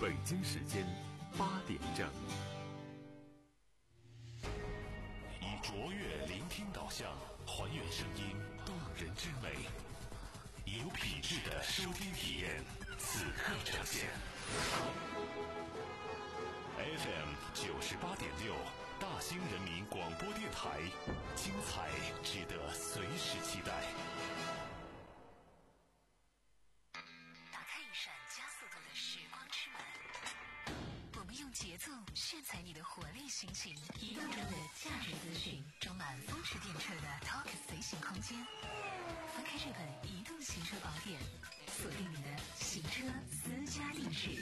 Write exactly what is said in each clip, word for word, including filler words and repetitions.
北京时间八点整。 以卓越聆听导向，还原声音动人之美，以有品质的收听体验，此刻呈现。F M 九十八点六，大兴人民广播电台，精彩值得随时期待。 打开一扇加速度的时光之门，我们用节奏炫彩你的活力心情，移动中的价值资讯，装满风驰电掣的 Talk 随行空间。翻开这本移动行车宝典，锁定你的行车私家定制。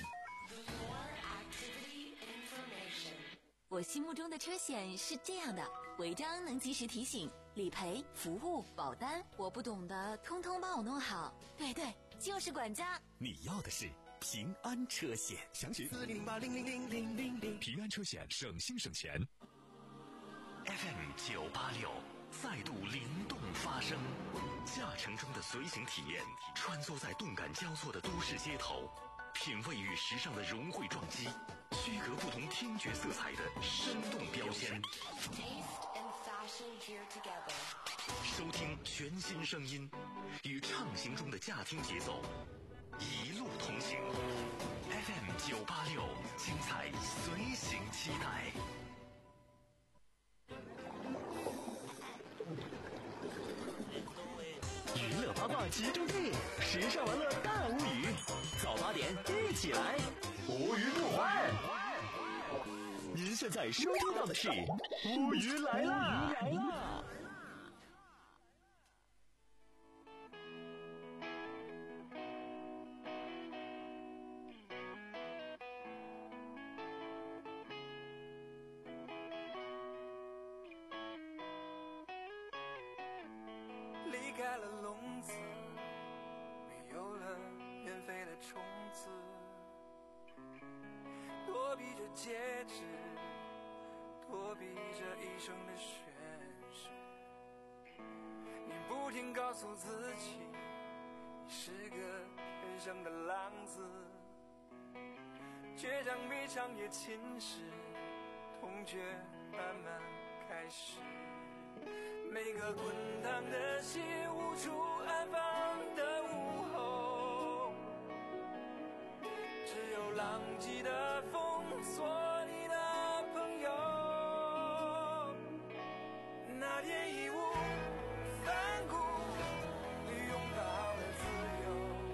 我心目中的车险是这样的：违章能及时提醒，理赔、服务、保单，我不懂的通通帮我弄好。对对，就是管家。 你要的是平安车险，详询四零八零零零零零零。 平安车险，省心省钱。F M 九八六，再度灵动发声，驾乘中的随行体验，穿梭在动感交错的都市街头，品味与时尚的融汇撞击，区隔不同听觉色彩的生动标签。收听全新声音，与畅行中的驾听节奏，一路同行。F M 九八六，精彩随行期待。 娱乐八卦集中地，时尚玩乐大无语。早八点一起来，无鱼不欢。您现在收听到的是乌鱼来啦！来啦！ 离开了笼子，没有了免费的虫子，躲避着戒指，躲避着一生的宣誓。你不停告诉自己，你是个天生的浪子，倔强被长夜侵蚀，痛觉慢慢开始。每个滚烫的心，无处安放的午后，只有浪迹的风做你的朋友。那天义无反顾拥抱了自由，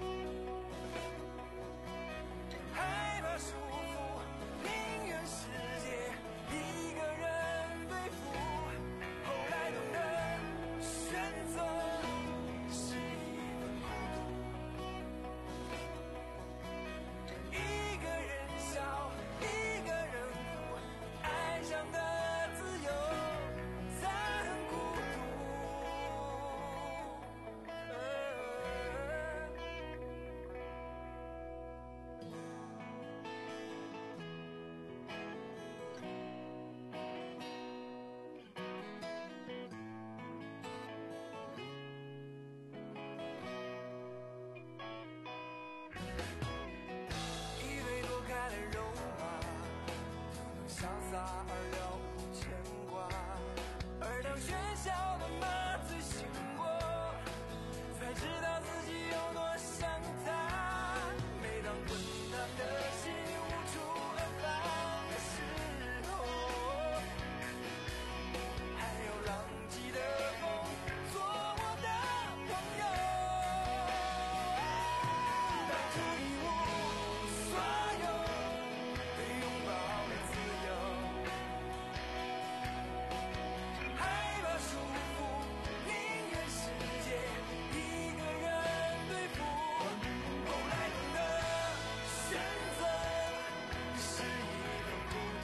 害怕束缚，宁愿世界一个人对付。后来懂得选择是一份孤独，一个人笑，一个人哭，爱上的自由才很孤独。以为躲开了肉麻，就能潇洒而了无牵挂，而当喧嚣的麻醉醒过，才知道自己有多想他。每当滚烫的心无处安放的时候，还有浪迹的风做我的朋友。当初一无所有，对拥抱了自由，害怕束缚，宁愿世界一个人对付。后来懂得选择是一份孤独，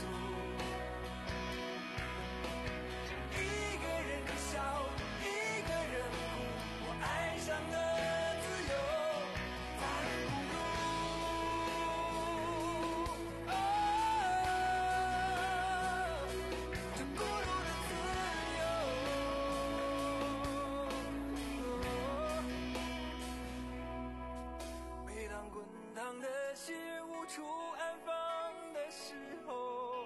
一个人笑，一个人哭，我爱上了自由，它很孤独。哦，这孤独的自由。每当滚烫的心无处安放的时候，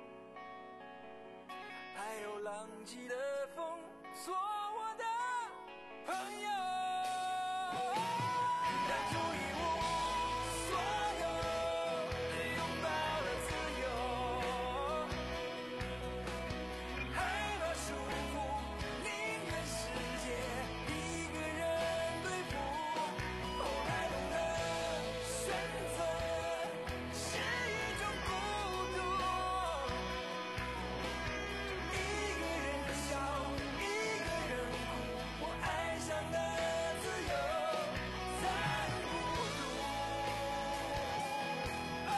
还有浪迹的风做我的朋友。让出一无所有，拥抱了自由，害怕束缚，宁愿世界一个人对付。后来懂得选择是一种孤独，一个人笑，一个人哭，我爱上了自由，再孤独。哦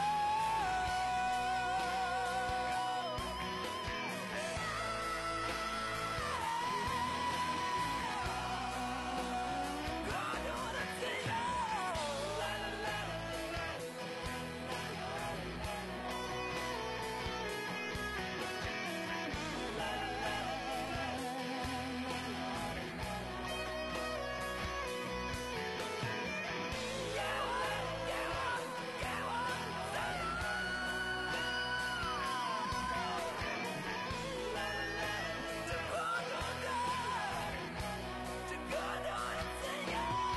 孤独的自由。啦啦啦这孤独的自由。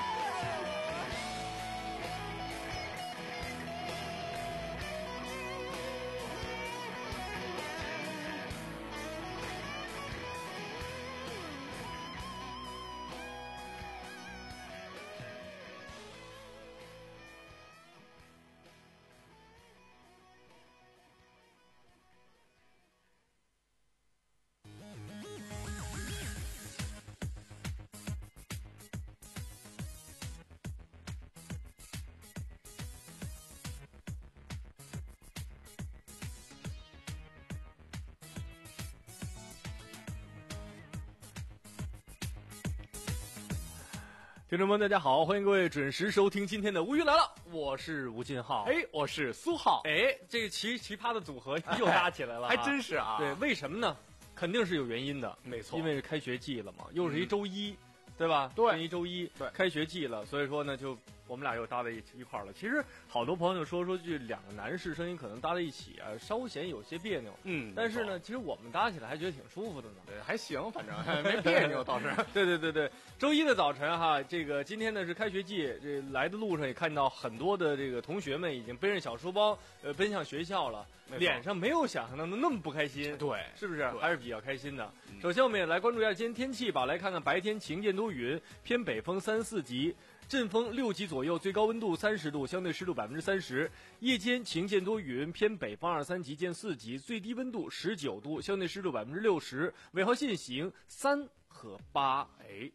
听众们，大家好，欢迎各位准时收听今天的《无语来了》，我是吴进浩。 哎，我是苏浩。 哎，这个奇奇葩的组合又搭起来了、啊还真是啊。 对，为什么呢？肯定是有原因的， 没错， 因为是开学季了嘛，又是一周一，嗯、对吧？ 对， 一周一， 对， 开学季了，所以说呢，就我们俩又搭在一一块儿了。其实好多朋友说说句两个男士声音可能搭在一起啊，稍显有些别扭。 嗯， 但是呢，其实我们搭起来还觉得挺舒服的呢。 对，还行，反正没别扭倒是。 对对对对，周一的早晨哈，这个今天呢是开学季，这来的路上也看到很多的这个同学们已经背着小书包，呃，奔向学校了，脸上没有想象当中那么不开心。 对， 是不是？还是比较开心的。嗯、首先，我们也来关注一下今天天气吧，来看看白天晴间多云，偏北风三四级。阵风六级左右，最高温度三十度，相对湿度百分之三十。夜间晴间多云，偏北风二三级见四级，最低温度十九度，相对湿度百分之六十。尾号限行三和八。哎，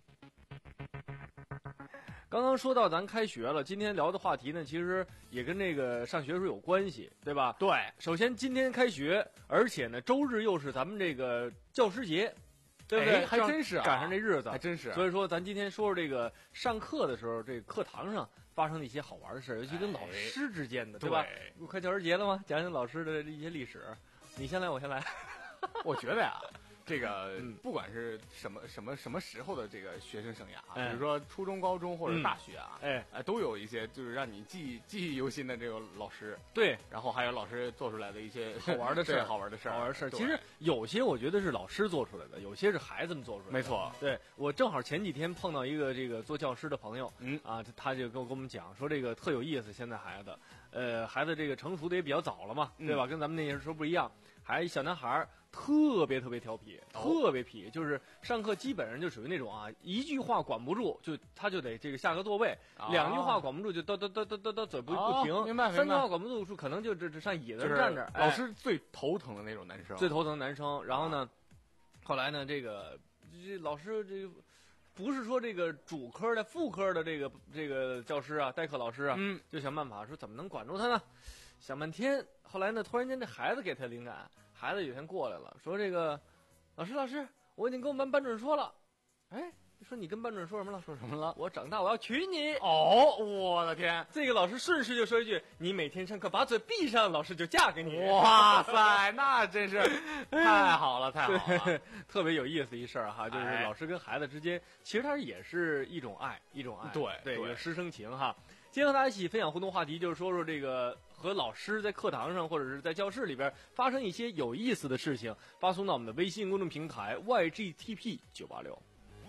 刚刚说到咱开学了，今天聊的话题呢，其实也跟这个上学时候有关系，对吧？ 对， 首先今天开学，而且呢，周日又是咱们这个教师节。对不对？ 哎、还真是、啊、 赶上这日子， 还真是。 所以说，咱今天说说这个上课的时候，这个课堂上发生的一些好玩的事，尤其跟老师之间的， 哎、 对吧？对，快教师节了吗？讲讲老师的一些历史。你先来，我先来。 我觉得呀，这个、嗯、不管是什么什么什么时候的这个学生生涯啊，哎、比如说初中、高中或者大学啊， 哎哎，都有一些就是让你记忆记忆犹新的这个老师。 对， 然后还有老师做出来的一些好玩的事儿， 好玩的事儿， 好玩的事儿。其实有些我觉得是老师做出来的，有些是孩子们做出来的。 没错， 对我正好前几天碰到一个这个做教师的朋友， 嗯啊，他就跟我跟我们讲说这个特有意思，现在孩子，呃，孩子这个成熟的也比较早了嘛，对吧？嗯、跟咱们那些时候不一样，还小男孩特别特别调皮，特别皮，就是上课基本上就属于那种啊，一句话管不住，就他就得这个下个座位，啊、两句话管不住就叨叨叨叨叨叨嘴不不停， 哦、明白明白。 三句话管不住，可能就只只上椅子上站着。 老师最头疼的那种男生， 最头疼的男生。然后呢，后来呢，这个这老师这个。不是说这个主科的、副科的这个这个教师啊，代课老师啊， 嗯， 就想办法说怎么能管住他呢？想半天，后来呢，突然间这孩子给他灵感，孩子有天过来了，说这个老师老师，我已经跟我们班班主任说了，哎，说你跟班主任说什么了？ 说什么了？ 我长大我要娶你。 哦，我的天！ 这个老师顺势就说一句：“你每天上课把嘴闭上，老师就嫁给你。” 哇塞，那真是太好了，太好了， 特别有意思一事儿哈，就是老师跟孩子之间，其实他也是一种爱，一种爱， 对对，有师生情哈。 今天和大家一起分享互动话题，就是说说这个和老师在课堂上或者是在教室里边发生一些有意思的事情，发送到我们的微信公众平台 Y G T P 九八六。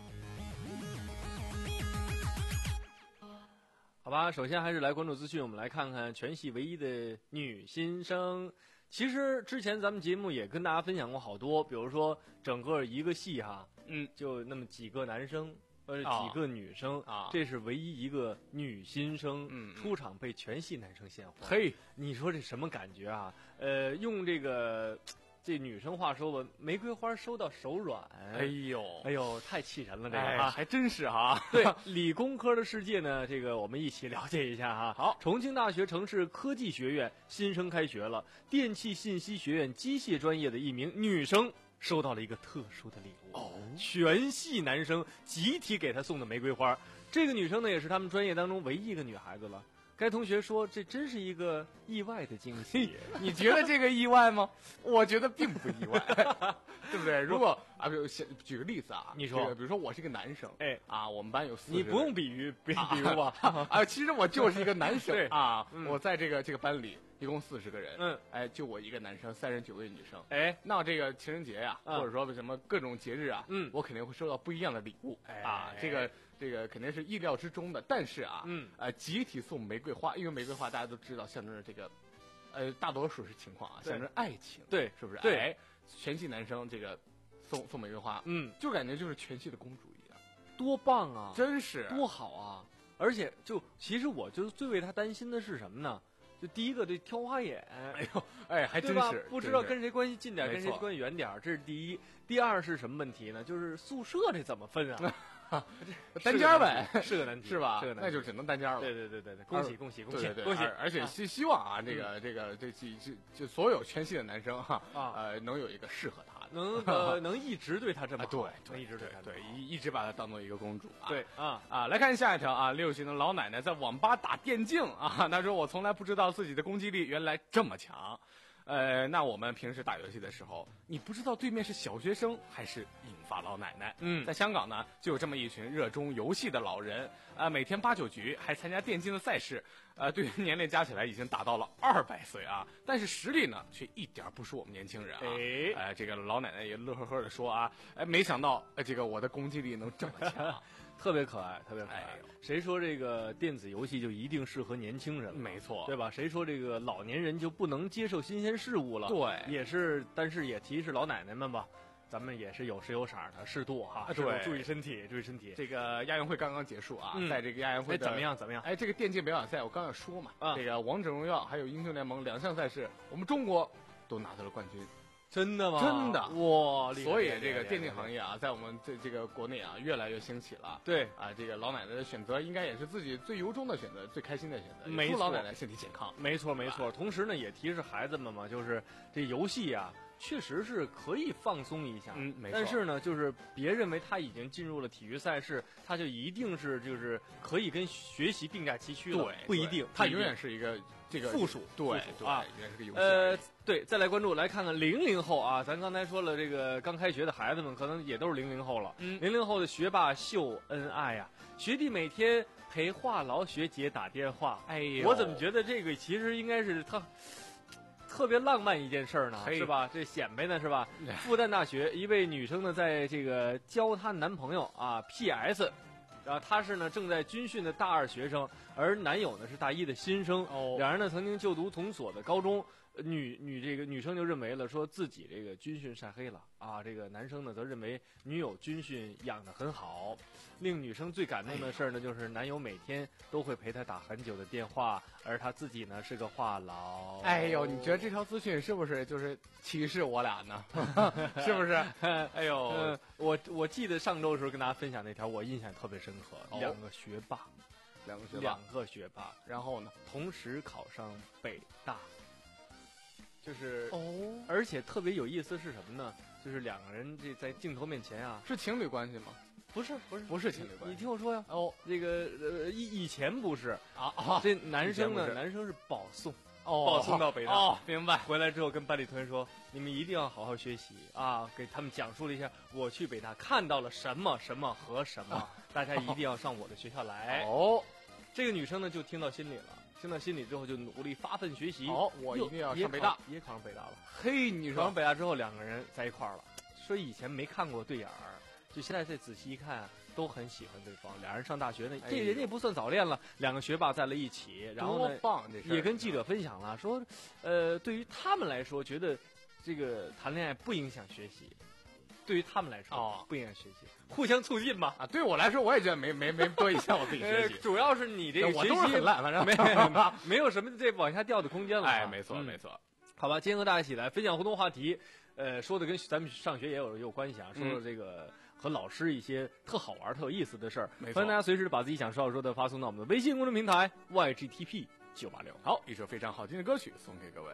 好吧，首先还是来关注资讯，我们来看看全系唯一的女新生。其实之前咱们节目也跟大家分享过好多，比如说整个一个系哈， 嗯， 就那么几个男生。呃， 啊、 几个女生啊， 这是唯一一个女新生、 嗯、 出场被全系男生献花。 嘿， 你说这什么感觉啊？呃，用这个这女生话说吧，玫瑰花收到手软。 哎呦， 哎呦，太气人了，这个、 哎、还真是哈。 对，理工科的世界呢，这个我们一起了解一下哈。 好， 重庆大学城市科技学院新生开学了，电气信息学院机械专业的一名女生收到了一个特殊的礼物哦，全系男生集体给她送的玫瑰花。这个女生呢，也是他们专业当中唯一一个女孩子了。该同学说，这真是一个意外的惊喜。 你觉得这个意外吗？我觉得并不意外，对不对？如果啊，比如举个例子啊， 你说， 这个、比如说我是一个男生， 哎啊，我们班有四个， 你不用比喻，比比如吧啊, 啊，其实我就是一个男生对啊、 嗯， 我在这个这个班里一共四十个人， 嗯， 哎，就我一个男生，三十九位女生， 哎， 那这个情人节呀、啊嗯，或者说什么各种节日啊， 嗯， 我肯定会收到不一样的礼物， 哎啊，这个。这个肯定是意料之中的，但是啊， 嗯， 呃，集体送玫瑰花，因为玫瑰花大家都知道象征着这个，呃，大多数是情况啊，象征爱情， 对， 是不是？ 对， 哎，全系男生这个送送玫瑰花， 嗯， 就感觉就是全系的公主一样， 多棒啊！ 真是多好啊！而且就其实我就最为他担心的是什么呢？就第一个这挑花眼， 哎呦，哎，还真是不知道跟谁关系近点，跟谁关系远点，这是第一。第二是什么问题呢？就是宿舍这怎么分啊？ 单间呗， 是个难题， 是吧？ 是个难题， 那就只能单间了。 对对对对对，恭喜恭喜恭喜对恭喜！ 而且希希望啊，这个这个这这这就所有全系的男生哈啊， 呃，能有一个适合他的， 能呃能一直对他这么好， 对， 能一直对他对一一直把他当做一个公主啊。 对啊啊，来看下一条啊，六旬的老奶奶在网吧打电竞啊，她说我从来不知道自己的攻击力原来这么强。呃，那我们平时打游戏的时候，你不知道对面是小学生还是银发老奶奶。 嗯， 在香港呢，就有这么一群热衷游戏的老人，啊、呃，每天八九局，还参加电竞的赛事，呃，对年龄加起来已经达到了二百岁啊，但是实力呢，却一点不输我们年轻人啊。 哎， 呃，这个老奶奶也乐呵呵的说啊，哎，没想到，呃，这个我的攻击力能这么强。 特别可爱，特别可爱。 哎、 谁说这个电子游戏就一定适合年轻人？ 没错， 对吧？谁说这个老年人就不能接受新鲜事物了？ 对， 也是，但是也提示老奶奶们吧，咱们也是有时有色的，适度哈， 啊、对， 注意身体，注意身体。 这个亚运会刚刚结束啊， 嗯、 在这个亚运会的、哎、怎么样？怎么样？ 哎，这个电竞表演赛我刚要说嘛， 啊、 这个王者荣耀还有英雄联盟两项赛事，我们中国都拿到了冠军。 真的吗？ 真的哇！ 所以这个电竞行业啊，在我们这这个国内啊，越来越兴起了。 对啊，这个老奶奶的选择应该也是自己最由衷的选择，最开心的选择。 没错， 老奶奶身体健康。 没错没错。同时呢，也提示孩子们嘛，就是这游戏啊，确实是可以放松一下。 嗯，没错。 但是呢，就是别认为他已经进入了体育赛事，他就一定是就是可以跟学习并驾齐驱了。 对， 不一定， 他永远是一个。这个附属对对啊， 原来是个游戏。 呃，对，再来关注，来看看零零后啊，咱刚才说了，这个刚开学的孩子们可能也都是零零后了。 嗯， 零零后的学霸秀恩爱呀、啊，学弟每天陪话痨学姐打电话。 哎呦， 我怎么觉得这个其实应该是特特别浪漫一件事呢，是吧？这显摆呢，是吧？复旦大学一位女生呢，在这个教她男朋友啊 P S。然后她是呢正在军训的大二学生，而男友呢是大一的新生。 哦， 两人呢曾经就读同所的高中。女女这个女生就认为了，说自己这个军训晒黑了啊。这个男生呢则认为女友军训养得很好。令女生最感动的事儿呢，就是男友每天都会陪她打很久的电话，而她自己呢是个话痨。 哎呦，你觉得这条资讯是不是就是歧视我俩呢？是不是？哎呦， 呃、我我记得上周的时候跟大家分享那条，我印象特别深刻。 哦、 两个学霸， 两个学霸， 两个学霸， 然后呢， 同时考上北大。就是哦， 而且特别有意思是什么呢？就是两个人这在镜头面前啊， 是情侣关系吗？ 不是，不是， 不是情侣关系。 你听我说呀， 哦， 这个呃以以前不是啊啊， 这男生呢，男生是保送， 哦， 保送到北大。 哦，明白。 回来之后跟班里同学说，你们一定要好好学习啊，给他们讲述了一下我去北大看到了什么什么和什么，大家一定要上我的学校来。 哦。 这个女生呢就听到心里了，听到心里之后就努力发奋学习。 好，我一定要上北大， 也考上北大了。 嘿，你说考上北大之后，两个人在一块儿了。说以前没看过对眼儿，就现在再仔细一看，都很喜欢对方。俩人上大学呢，这人家也不算早恋了，两个学霸在了一起，然后呢，也跟记者分享了，说，呃，对于他们来说，觉得这个谈恋爱不影响学习。对于他们来说，哦，不影响学习，互相促进嘛。 啊，对我来说，我也觉得没没没多影响我自己学习。 主要是你这个我都是很烂，反正没没有什么这往下掉的空间了。 哎，没错、嗯、没错。 好吧，今天和大家一起来分享互动话题，呃，说的跟咱们上学也有也有关系啊。说说这个和老师一些特好玩、特有意思的事儿。欢迎大家随时把自己想说的说的发送到我们的微信公众平台 Y G T P 九八六。 好，一首非常好听的歌曲送给各位。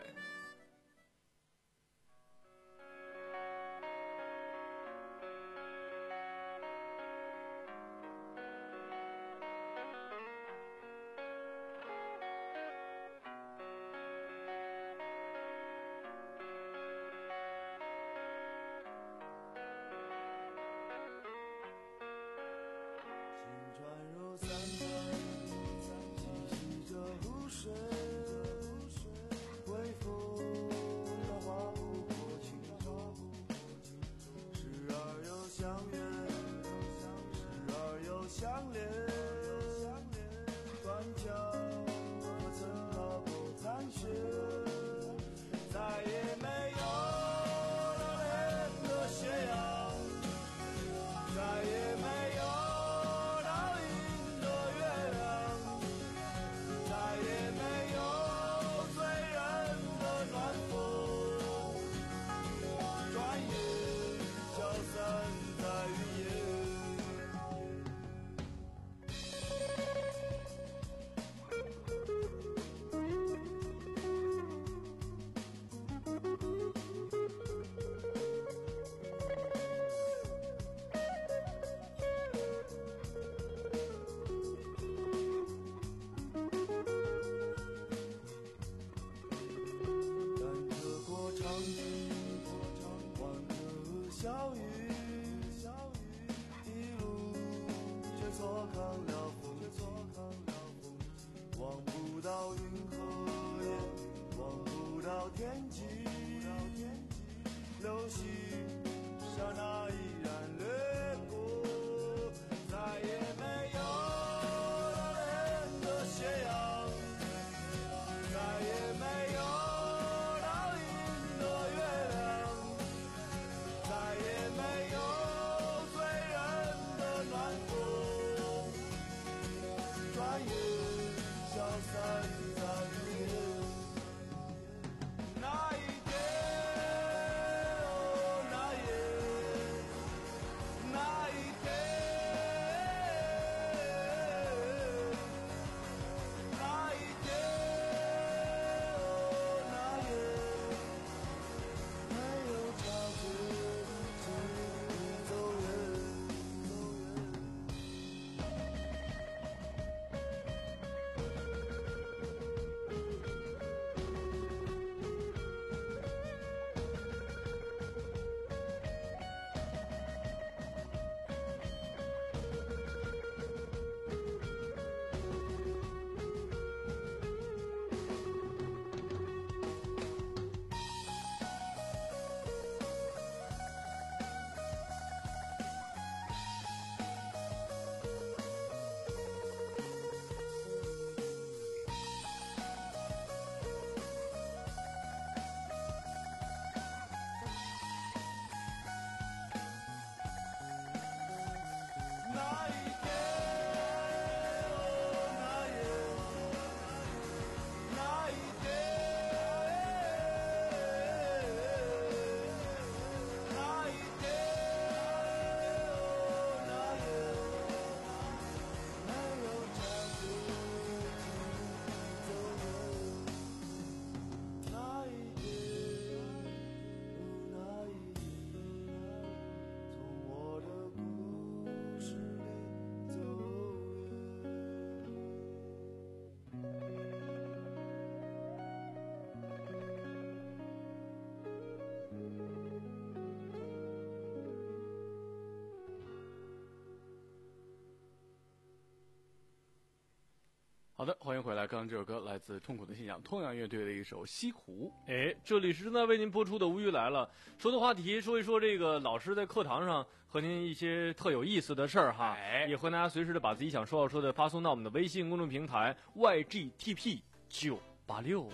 好的，欢迎回来。刚刚这首歌来自痛苦的信仰，痛仰乐队的一首《西湖》。 哎，这里是正在为您播出的《无语来了》。说的话题，说一说这个老师在课堂上和您一些特有意思的事儿哈。 哎， 也欢迎大家随时的把自己想说要说的发送到我们的微信公众平台 Y G T P 九八六。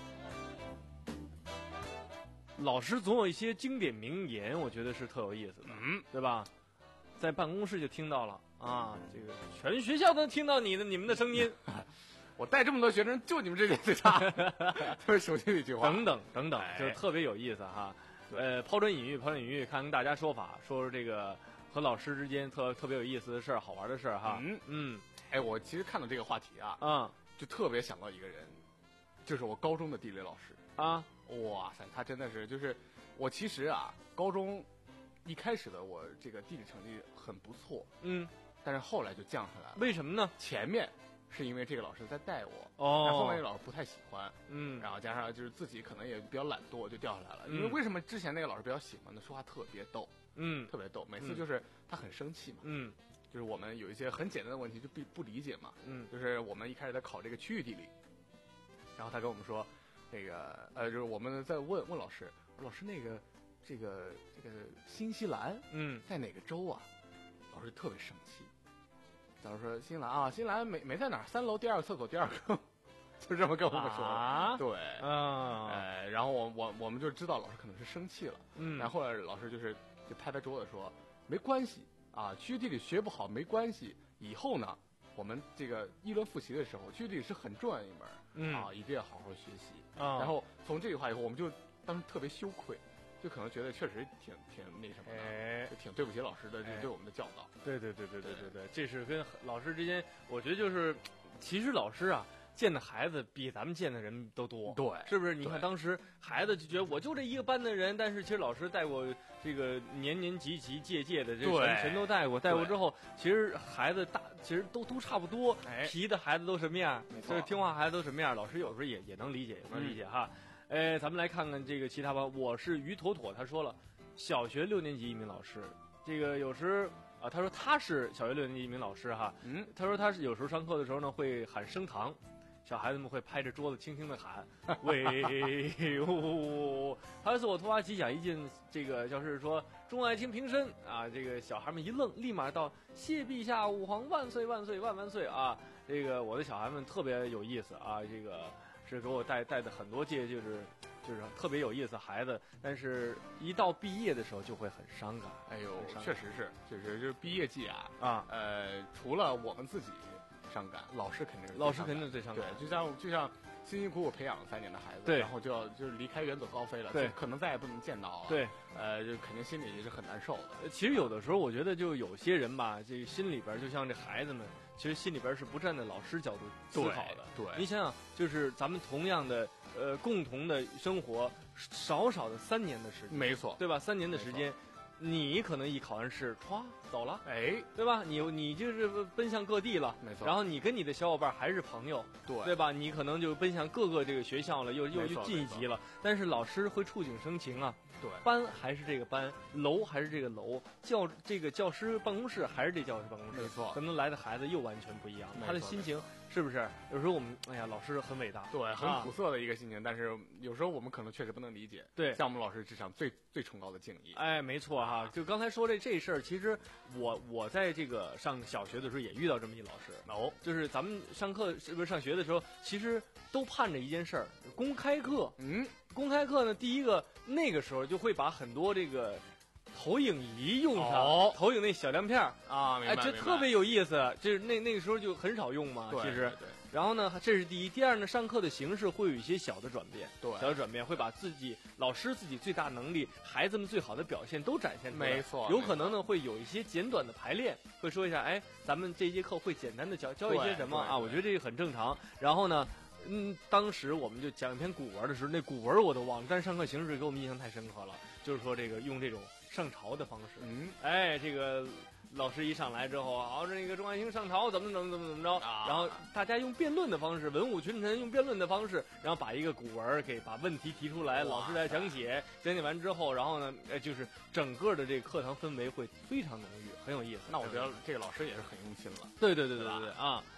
老师总有一些经典名言，我觉得是特有意思的， 嗯， 对吧？在办公室就听到了啊，这个全学校都能听到你的你们的声音。 我带这么多学生，就你们这点最差，特别熟悉的一句话。 等等等等， 哎、 就特别有意思哈。呃，抛砖引玉，抛砖引玉，看跟大家说法，说说这个和老师之间特特别有意思的事儿，好玩的事儿哈。 嗯嗯， 哎，我其实看到这个话题啊， 啊、嗯， 就特别想到一个人，就是我高中的地理老师啊。 哇塞，他真的是就是我其实啊，高中一开始的我这个地理成绩很不错， 嗯， 但是后来就降下来了。 为什么呢？ 前面是因为这个老师在带我， 哦， 然后后面这个老师不太喜欢， 嗯， 然后加上就是自己可能也比较懒惰，就掉下来了。 嗯、 因为为什么之前那个老师比较喜欢呢？说话特别逗， 嗯， 特别逗，每次就是他很生气嘛， 嗯， 就是我们有一些很简单的问题就不不理解嘛， 嗯， 就是我们一开始在考这个区域地理，然后他跟我们说，那个呃，就是我们在问问老师，老师那个这个这个新西兰， 嗯， 在哪个州啊？老师特别生气。假如说新西兰啊，新西兰没没在哪儿，三楼第二个厕所第二个，就这么跟我们说。 啊， 对， 啊， 哎，然后我我我们就知道老师可能是生气了， 嗯， 然后后来老师就是就拍拍桌子说，没关系啊，区域地理学不好没关系，以后呢，我们这个一轮复习的时候，区域地理是很重要的一门， 嗯啊，一定要好好学习。 啊， 然后从这句话以后，我们就当时特别羞愧。就可能觉得确实挺挺那什么的， 哎， 就挺对不起老师的，就对我们的教导。 对对对对对对对，这是跟老师之间，我觉得就是，其实老师啊见的孩子比咱们见的人都多， 对， 是不是？你看当时孩子就觉得我就这一个班的人，但是其实老师带过这个年年级级届届的，这全全都带过，带过之后，其实孩子大其实都都差不多， 哎， 皮的孩子都什么样， 就是听话孩子都什么样，老师有时候也也能理解，也能理解哈。哎，咱们来看看这个其他吧。我是于妥妥，他说了，小学六年级一名老师，这个有时啊，他说他是小学六年级一名老师哈， 嗯， 他说他是有时候上课的时候呢会喊升堂，小孩子们会拍着桌子轻轻的喊，喂哟，他说我突发奇想，一进这个教室说众爱卿平身啊，这个小孩们一愣，立马到谢陛下吾皇万岁万岁万万岁啊，这个我的小孩们特别有意思啊，这个。是给我带带的很多届，就是就是特别有意思孩子，但是一到毕业的时候就会很伤感。 哎呦，确实是，就是就是毕业季啊啊， 呃，除了我们自己伤感，老师肯定是老师肯定最伤感。 对，就像就像辛辛苦苦培养了三年的孩子， 对， 然后就要就是离开远走高飞了， 对， 可能再也不能见到了， 对， 呃，就肯定心里也是很难受的。 其实有的时候我觉得就有些人吧，这个心里边就像这孩子们。其实心里边是不站在老师角度思考的， 对， 你想想，就是咱们同样的呃共同的生活，少少的三年的时间， 没错， 对吧？三年的时间，你可能一考完试，歘走了， 哎， 对吧？你你就是奔向各地了， 没错。 然后你跟你的小伙伴还是朋友， 对， 对吧？你可能就奔向各个这个学校了，又又又进一级了。但是老师会触景生情啊， 对， 班还是这个班，楼还是这个楼，教这个教师办公室还是这教师办公室， 没错。 可能来的孩子又完全不一样，他的心情是不是？有时候我们哎呀，老师很伟大， 对，很苦涩的一个心情，但是有时候我们可能确实不能理解。 对， 像我们老师职场最最崇高的敬意。 哎，没错哈，就刚才说这这事儿，其实我我在这个上小学的时候也遇到这么一老师哦， 就是咱们上课是不是上学的时候，其实都盼着一件事儿，公开课。 嗯， 公开课呢，第一个那个时候就会把很多这个投影仪用上， 哦、 投影那小亮片啊，明白， 哎，这特别有意思。就是那那个时候就很少用嘛， 对其实。 对对然后呢，这是第一，第二呢，上课的形式会有一些小的转变， 对， 小的转变会把自己老师自己最大能力，孩子们最好的表现都展现出来。 没错， 有可能呢会有一些简短的排练，会说一下，哎，咱们这节课会简单的教教一些什么啊？我觉得这个很正常。然后呢，嗯，当时我们就讲一篇古文的时候，那古文我都忘了，但是上课形式给我们印象太深刻了，就是说这个用这种上朝的方式， 嗯， 哎，这个。老师一上来之后，好，这个众爱卿上朝，怎么怎么怎么怎么着、啊，然后大家用辩论的方式，文武群臣用辩论的方式，然后把一个古文给把问题提出来，老师来讲解，讲解完之后，然后呢，呃，就是整个的这个课堂氛围会非常浓郁，很有意思。 那我觉得这个老师也是很用心了。 对对对对对对啊！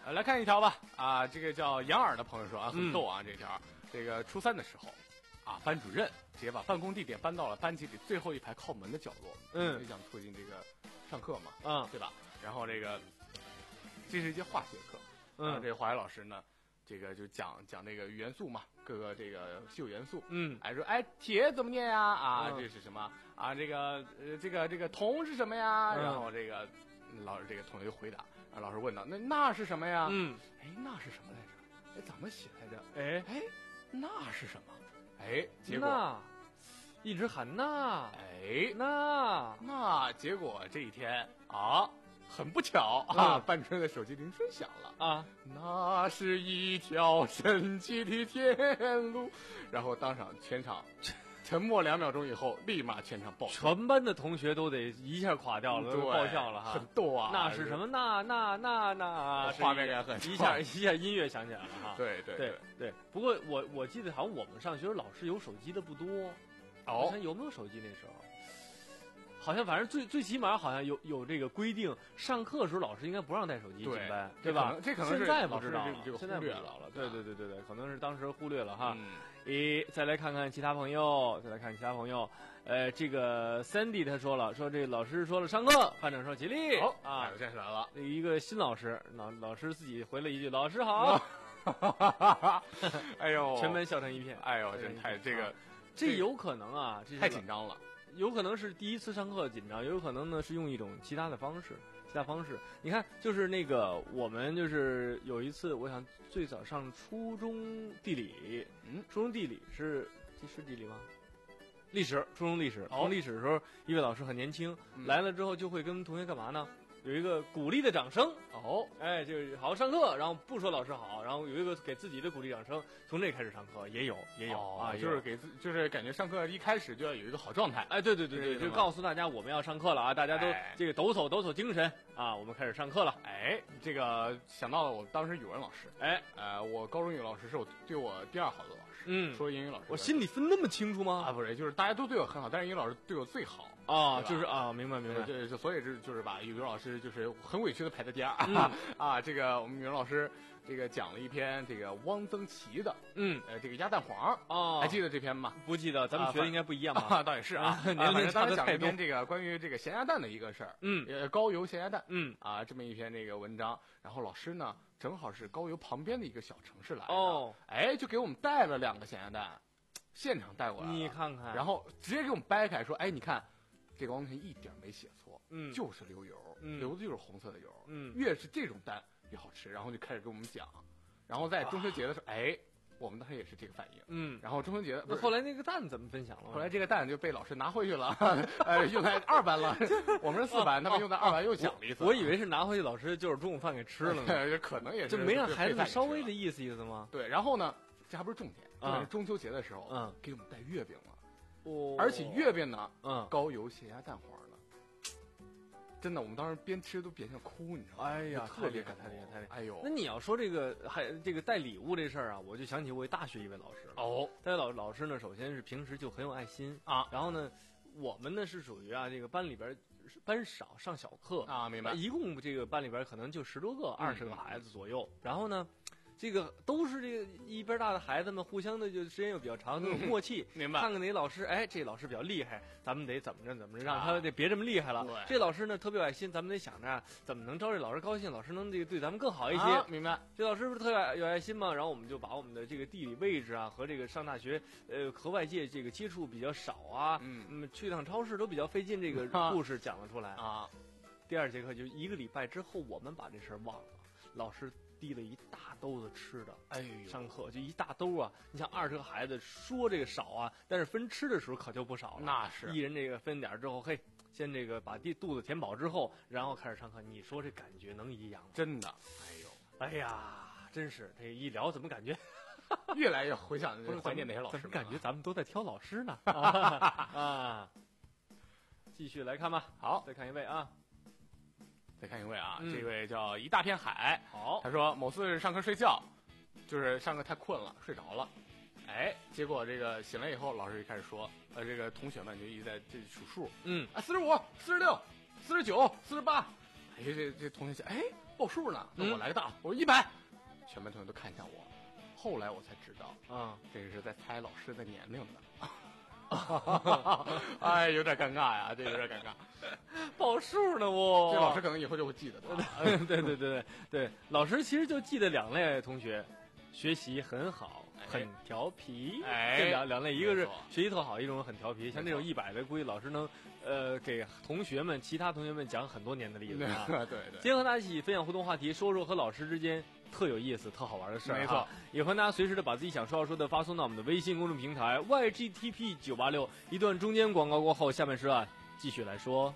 呃，来看一条吧，啊，这个叫杨耳的朋友说啊，很嗯逗啊，这条，这个初三的时候，啊，班主任直接把办公地点搬到了班级里最后一排靠门的角落， 嗯也想促进这个上课嘛， 嗯对吧？然后这个这是一节化学课，然后嗯这个化学老师呢，这个就讲讲这个元素嘛，各个这个稀有元素， 嗯哎说哎铁怎么念呀？啊， 嗯这是什么啊？这个呃这个这个铜是什么呀？ 嗯然后这个老师这个同学就回答，啊老师问到那那是什么呀？ 嗯， 哎那是什么来着？哎怎么写来着？ 哎， 哎那是什么？哎结果那一直喊那哎那那结果这一天啊。很不巧啊， 嗯班主任的手机铃声响了啊， 那是一条神奇的天路，然后当场全场沉默两秒钟以后，立马全场爆笑， 全班的同学都得一下垮掉了， 对都爆笑了哈很。逗啊！ 那是什么？那那那那画面感很一下一下音乐响起来了哈。 对对对对，不过我我记得好像我们上学时候老师有手机的不多，好哦像有没有手机那时候？好像反正最最起码好像有有这个规定，上课的时候老师应该不让带手机进对班， 这吧可能这可能是现在不老师知道了， 这个现在不知忽略了道了。对对对对对，可能是当时忽略了哈。 嗯诶，再来看看其他朋友，再来看其他朋友。呃，这个 Sandy 他说了，说这老师说了上课，班长说起立。 好啊， 战士来了， 一个新老师，老老师自己回了一句：“老师好。 哎呦， 全班笑成一片。 哎呦，真太这个这有可能啊，这是太紧张了。 有可能是第一次上课紧张，也有可能呢是用一种其他的方式，其他方式。你看，就是那个我们就是有一次，我想最早上初中地理， 嗯， 初中地理是这是地理吗？历史，初中历史。 哦初中历史的时候，一位老师很年轻， 嗯来了之后就会跟同学干嘛呢？有一个鼓励的掌声。 哦， 哎，就是好好上课，然后不说老师好，然后有一个给自己的鼓励掌声，从这开始上课也有也有、 哦啊， 就是给自就是感觉上课一开始就要有一个好状态。 哎，对对对对， 是这个吗就告诉大家我们要上课了啊，大家都哎这个抖擞抖擞精神啊，我们开始上课了。 哎，这个想到了我当时语文老师， 哎， 呃，我高中语文老师是我对我第二好的老师， 嗯， 说英语老师， 我心里分那么清楚吗？ 啊不是，就是大家都对我很好，但是英语老师对我最好。 啊， 对吧就是啊，明白明白。 对，就所以就就是把语文老师就是很委屈的排在第二、 嗯、 啊。这个我们语文老师这个讲了一篇这个汪曾祺的， 嗯， 呃，这个鸭蛋黄哦， 还记得这篇吗？ 不记得，咱们学的应该不一样吧？ 啊，倒也是啊， 年龄差当时的太多。 讲了一篇这个关于这个咸鸭蛋的一个事儿， 嗯， 呃，高邮咸鸭蛋， 嗯啊，这么一篇这个文章，然后老师呢正好是高邮旁边的一个小城市来的， 哦， 哎，就给我们带了两个咸鸭蛋，现场带过来， 你看看， 然后直接给我们掰开说，哎，你看。这个汪曾祺一点没写错， 嗯， 就是流油， 嗯， 流的就是红色的油， 嗯， 越是这种蛋越好吃，然后就开始给我们讲，然后在中秋节的时候，哎，我们当时也是这个反应， 嗯， 然后中秋节那后来那个蛋怎么分享了？ 后来这个蛋就被老师拿回去了，呃，用在二班了，我们是四班，他们用在二班又讲了一次， 我以为是拿回去老师就是中午饭给吃了呢， 可能也是， 就没让孩子们稍微的意思意思吗？ 对，然后呢，这还不是重点，重点是中秋节的时候， 嗯， 给我们带月饼了， 哦， 而且月饼呢， 嗯， 高邮咸鸭蛋黄。真的，我们当时边吃都边想哭，你知道吗？ 哎呀， 特别感太厉害，太厉害！ 哎呦， 那你要说这个还这个带礼物这事儿啊，我就想起我大学一位老师哦， 带老老师呢，首先是平时就很有爱心啊， 然后呢，我们呢是属于啊这个班里边班少上小课啊，明白？ 一共这个班里边可能就十多个、二十个孩子左右，然后呢。这个都是这个一边大的孩子们，互相的就时间又比较长，都有默契。 明白？ 看看哪老师，哎，这老师比较厉害，咱们得怎么着怎么着，让他得别这么厉害了。 啊、 这老师呢特别有爱心，咱们得想着怎么能招这老师高兴，老师能这个对咱们更好一些。 啊、明白？ 这老师不是特别有爱心吗？然后我们就把我们的这个地理位置啊和这个上大学呃和外界这个接触比较少啊， 嗯， 嗯去趟超市都比较费劲，这个故事讲了出来啊。 第二节课就一个礼拜之后，我们把这事儿忘了，老师。递了一大兜子吃的， 哎， 上课就一大兜啊！你像二十个孩子，说这个少啊，但是分吃的时候可就不少了。 那是一人这个分点之后，嘿，先这个把地肚子填饱之后，然后开始上课。你说这感觉能一样吗？ 真的，哎呦， 哎呀，真是这一聊，怎么感觉越来越回想怀念那些老师们？ 怎么感觉咱们都在挑老师呢？啊, 啊！继续来看吧。 好， 再看一位啊。 再看一位啊， 嗯、 这位叫一大片海。 好， 他说某次上课睡觉，就是上课太困了，睡着了。哎，结果这个醒来以后，老师就开始说，呃，这个同学们就一直在这里数数， 嗯， 啊，四十五、四十六、四十九、四十八。哎，这这同学想，哎， 报数呢，那我嗯来个大，我说一百，全班同学都看向我，后来我才知道啊， 这个是在猜老师的年龄的。哎，有点尴尬呀，这有点尴尬。 报数呢我， 这老师可能以后就会记得他。 对对对对对，老师其实就记得两类同学，学习很好，很调皮。 哎， 这两两类，一个是没错学习特好，一种很调皮。像这种一百的，估计老师能呃给同学们、其他同学们讲很多年的例子啊。 对对。 今天和大家一起分享互动话题，说说和老师之间特有意思、特好玩的事儿。 没错， 也欢迎大家随时的把自己想说要说的发送到我们的微信公众平台 Y G T P 九八六。一段中间广告过后，下面时段继续来说。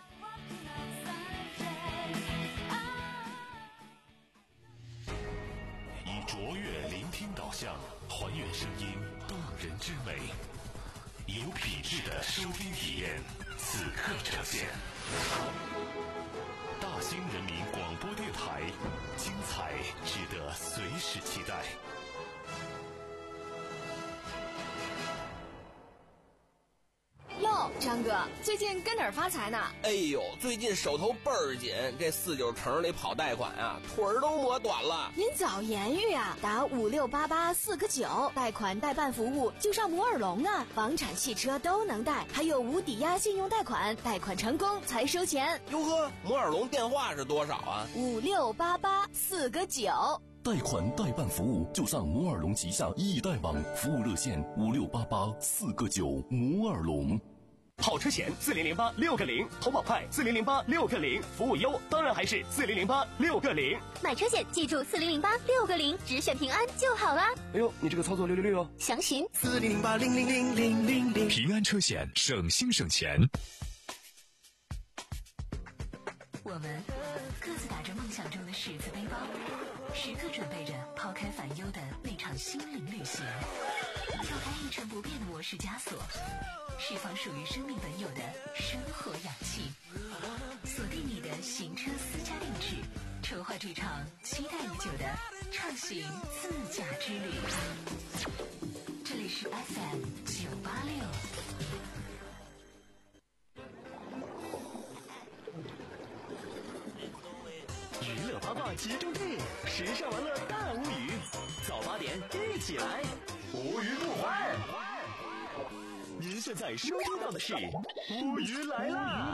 以卓越聆听导向，还原声音动人之美，有品质的收听体验，此刻呈现。大兴人民广播电台，精彩值得随时期待。 哟，张哥，最近跟哪儿发财呢？ 哎呦，最近手头倍儿紧，这四九城里跑贷款啊，腿儿都磨短了。 您早言语啊，打五六八八四个九，贷款代办服务就上摩尔龙呢，房产、汽车都能贷，还有无抵押信用贷款，贷款成功才收钱。 哟呵，摩尔龙电话是多少啊？ 五六八八四个九。 贷款代办服务就上摩尔龙旗下易贷网，服务热线五六八八四个九，摩尔龙。 跑车险四零零八六个零，投保快四零零八六个零，服务优当然还是四零零八六个零。 买车险记住四零零八六个零，只选平安就好了。 哎呦，你这个操作六六六哦！ 详询四零零八零零零零零零。 平安车险，省心省钱。 我们各自打着梦想中的十字背包，时刻准备着抛开烦忧的那场心灵旅行，跳开一成不变的模式枷锁，释放属于生命本有的生活氧气，锁定你的行车私家定制，筹划这场期待已久的畅行自驾之旅。这里是 F M 九八六。 娱乐八卦集中地，时尚玩乐大无语，早八点一起来，无语不欢。您现在收听到的是无语来啦！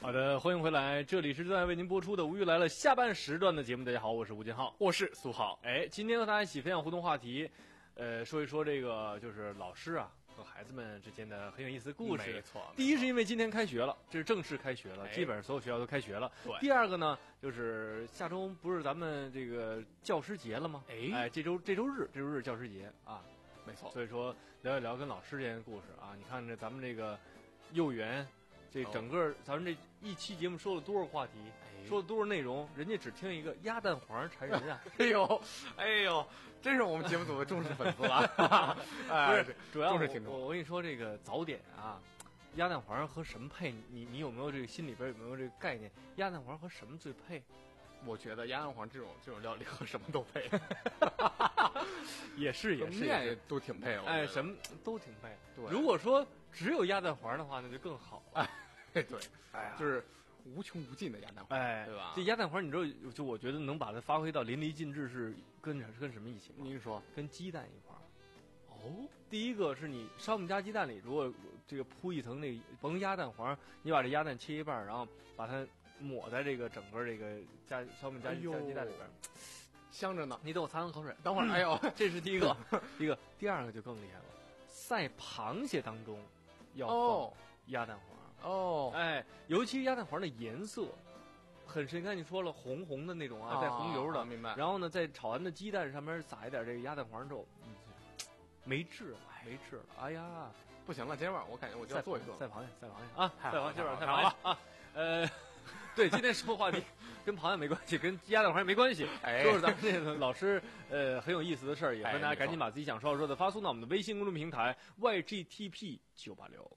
好的，欢迎回来，这里是正在为您播出的《无语来了》下半时段的节目。大家好，我是吴金浩， 我是苏浩。 哎，今天和大家一起分享互动话题，呃，说一说这个就是老师啊和孩子们之间的很有意思的故事。 没错， 第一是因为今天开学了，这是正式开学了， 哎、 基本上所有学校都开学了。 对。 第二个呢，就是下周不是咱们这个教师节了吗？ 哎， 哎，这周这周日这周日教师节啊， 没错。 所以说聊一聊跟老师之间的故事啊，你看这咱们这个幼儿园。这整个咱们这一期节目说了多少话题，哎、说了多少内容，人家只听一个鸭蛋黄缠人啊！ 哎呦，哎呦，真是我们节目组的忠实粉丝了。 哎，不是，主要忠实听众。 我我跟你说，这个早点啊，鸭蛋黄和什么配？你你有没有这个心里边有没有这个概念？鸭蛋黄和什么最配？ 我觉得鸭蛋黄这种这种料理和什么都配。 也是也是， 面也都挺配。 哎，什么都挺配。 对， 如果说只有鸭蛋黄的话，那就更好了。 哎，对，哎呀，就是无穷无尽的鸭蛋黄， 哎， 对吧？ 这鸭蛋黄，你知道，就我觉得能把它发挥到淋漓尽致，是跟跟什么一起吗？ 您说， 跟鸡蛋一块儿。哦，第一个是你烧饼加鸡蛋里，如果这个铺一层那个甭鸭蛋黄，你把这鸭蛋切一半，然后把它抹在这个整个这个加烧饼加加鸡蛋里边， 香着呢。 你等我擦擦口水， 等会儿。哎呦， 这是第一个，第一个，第二个就更厉害了，赛螃蟹当中要放鸭蛋黄。 哦， 哎，尤其鸭蛋黄的颜色很深，刚才你说了红红的那种啊，带红油的， 明白。 然后呢，在炒完的鸡蛋上面撒一点这个鸭蛋黄之后，嗯，没治了，没治了。哎呀， 不行了，今天晚上我感觉我就要做一个赛螃蟹，赛螃蟹啊，赛螃蟹，今晚上赛螃蟹啊。呃，对，今天说话题跟螃蟹没关系，跟鸭蛋黄也没关系， 哎、 说说咱们这个老师呃很有意思的事儿，也欢迎大家赶紧把自己想说的说的发送到我们的微信公众平台 Y G T P 九八六。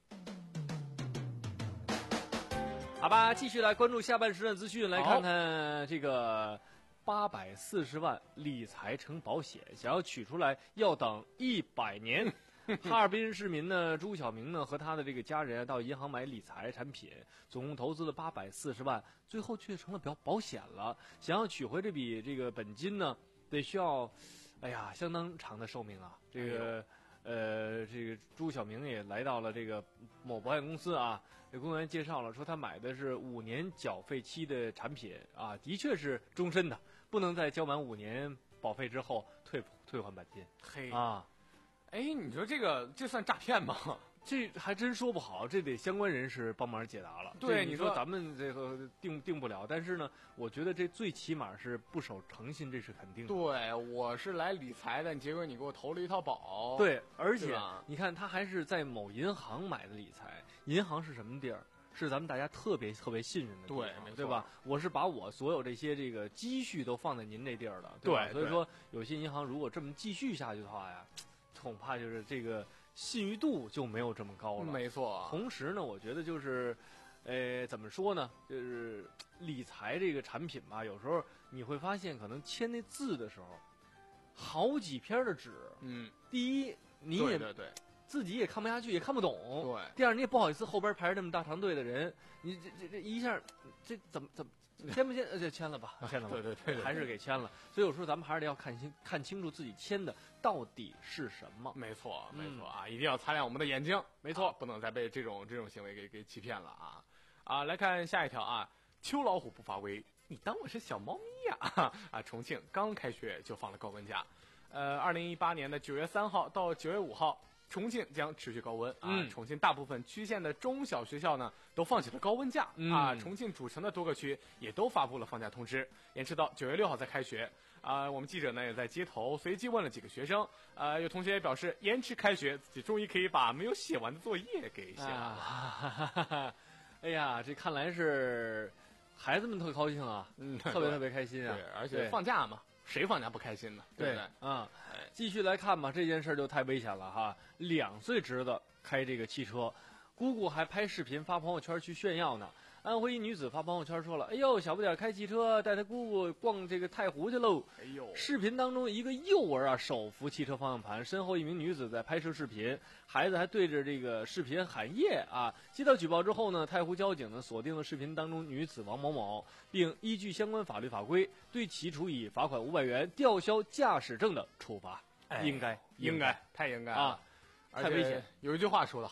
好吧，继续来关注下半时段资讯，来看看这个八百四十万理财成保险，想要取出来要等一百年。哈尔滨市民呢，朱小明呢和他的这个家人到银行买理财产品，总共投资了八百四十万，最后却成了保保险了。想要取回这笔这个本金呢，得需要，哎呀，相当长的寿命啊。这个。哎呃，这个朱小明也来到了这个某保险公司啊，这公务员介绍了，说他买的是五年缴费期的产品啊，的确是终身的，不能在交满五年保费之后退退还本金。 嘿啊， 哎，你说这个这算诈骗吗？ 这还真说不好，这得相关人士帮忙解答了。 对， 你说咱们这个定定不了，但是呢，我觉得这最起码是不守诚信，这是肯定的。 对，我是来理财的，结果你给我投了一套保。 对，而且你看，他还是在某银行买的理财，银行是什么地儿？是咱们大家特别特别信任的地方， 对， 对吧？我是把我所有这些这个积蓄都放在您这地儿了，对吧？ 对， 所以说有些银行如果这么继续下去的话呀，恐怕就是这个。信誉度就没有这么高了， 没错。 同时呢，我觉得就是，呃，怎么说呢？就是理财这个产品吧，有时候你会发现，可能签那字的时候，好几篇的纸， 嗯， 第一你也对对对， 自己也看不下去，也看不懂， 对。 第二你也不好意思后边排着那么大长队的人，你这这这一下，这怎么怎么？签不签？呃，就签了吧，签了吧。 对对 对, 对， 还是给签了。所以有时候咱们还是得要看清看清楚自己签的到底是什么。 没错，没错啊，嗯、一定要擦亮我们的眼睛。 没错、 啊，不能再被这种这种行为给给欺骗了啊！啊，来看下一条啊，秋老虎不发威，你当我是小猫咪呀？啊，重庆刚开学就放了高温假，呃，二零一八年的九月三号到九月五号。重庆将持续高温啊！ 嗯、 重庆大部分区县的中小学校呢，都放起了高温假、 嗯、 啊。重庆主城的多个区也都发布了放假通知，延迟到九月六号再开学啊。我们记者呢也在街头随机问了几个学生，啊，有同学也表示延迟开学，自己终于可以把没有写完的作业给写了。 啊、哎呀，这看来是孩子们特高兴啊， 嗯， 特别特别开心啊。 对，而且放假嘛。谁放假不开心呢？对不对？ 啊、嗯，继续来看吧，这件事就太危险了哈！两岁侄子开这个汽车，姑姑还拍视频发朋友圈去炫耀呢。安徽一女子发朋友圈说了：“哎呦，小不点开汽车带他姑姑逛这个太湖去喽！” 哎呦， 视频当中一个幼儿啊手扶汽车方向盘，身后一名女子在拍摄视频，孩子还对着这个视频喊耶啊！接到举报之后呢，太湖交警呢锁定了视频当中女子王某某，并依据相关法律法规对其处以罚款五百元、吊销驾驶证的处罚。 哎、 应该应该太应该啊！ 太危险。有一句话说得好啊，